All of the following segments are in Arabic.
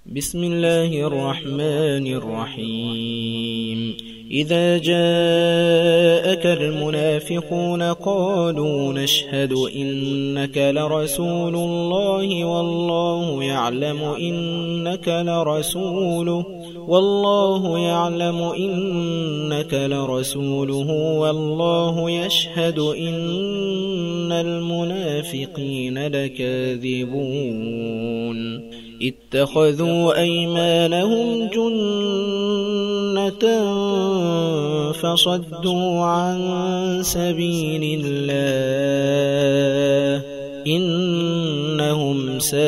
بسم الله الرحمن الرحيم. إذا جاءك المنافقون قالوا نشهد إنك لرسول الله والله يعلم إنك لرسوله والله يشهد إن المنافقين لكاذبون. اتخذوا أيمانهم جنة فصدوا عن سبيل الله إنهم ساء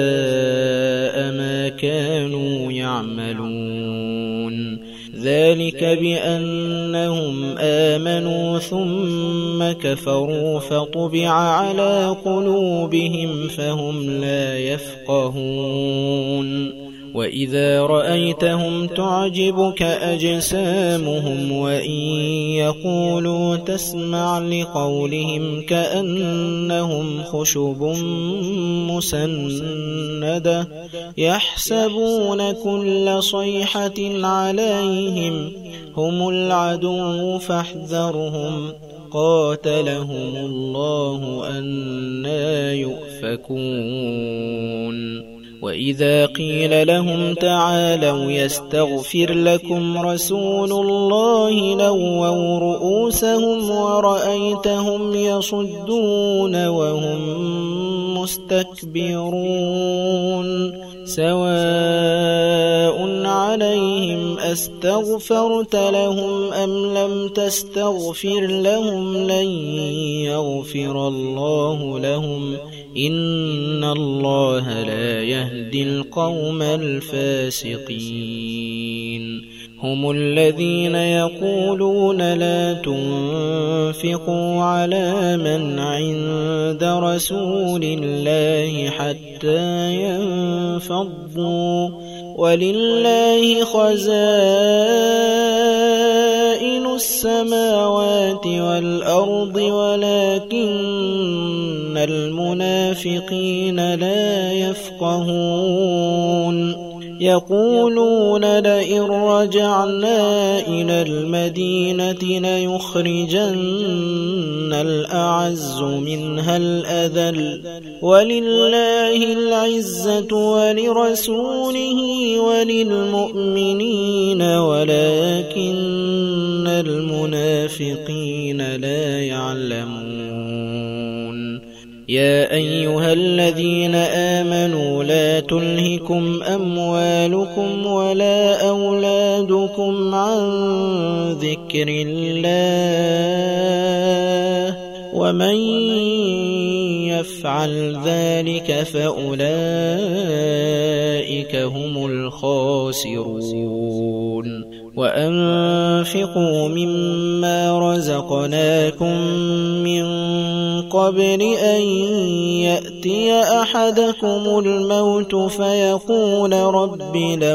ما كانوا يعملون. ذلك بأنهم آمنوا ثم كفروا فطبع على قلوبهم فهم لا يفقهون. وإذا رأيتهم تعجبك أجسامهم وإن يقولوا تسمع لقولهم كأنهم خشب مسندة يحسبون كل صيحة عليهم هم العدو فاحذرهم قاتلهم الله أنى يؤفكون. وإذا قيل لهم تعالوا يستغفر لكم رسول الله لووا رؤوسهم ورأيتهم يصدون وهم مستكبرون. سواء عليهم أستغفرت لهم أم لم تستغفر لهم لن يغفر الله لهم إن الله لا يهدي القوم الفاسقين. هم الذين يقولون لا تنفقوا على من عند رسول الله حتى ينفضوا ولله خزائن السماوات والأرض ولكن المنافقين لا يفقهون. يقولون لئن رجعنا إلى المدينة ليخرجن الأعز منها الأذل ولله العزة ولرسوله وللمؤمنين ولكن المنافقين لا يعلمون. يا أيها الذين آمنوا لا تلهكم أموالكم ولا أولادكم عن ذكر الله ومن يفعل ذلك فأولئك هم الخاسرون. وأنفقوا مما رزقناكم من قبل أن يأتي أحدكم الموت فيقول رب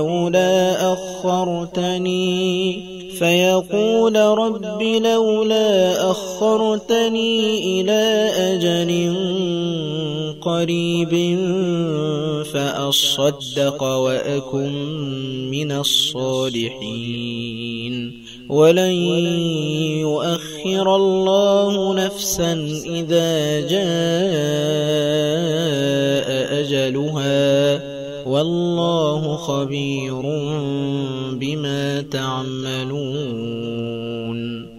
لولا أخرتني إلى أجل قريب فأصدق وأكن من الصالحين. ولن يؤخر الله نفسا إذا جاء أجلها والله خبير بما تعملون.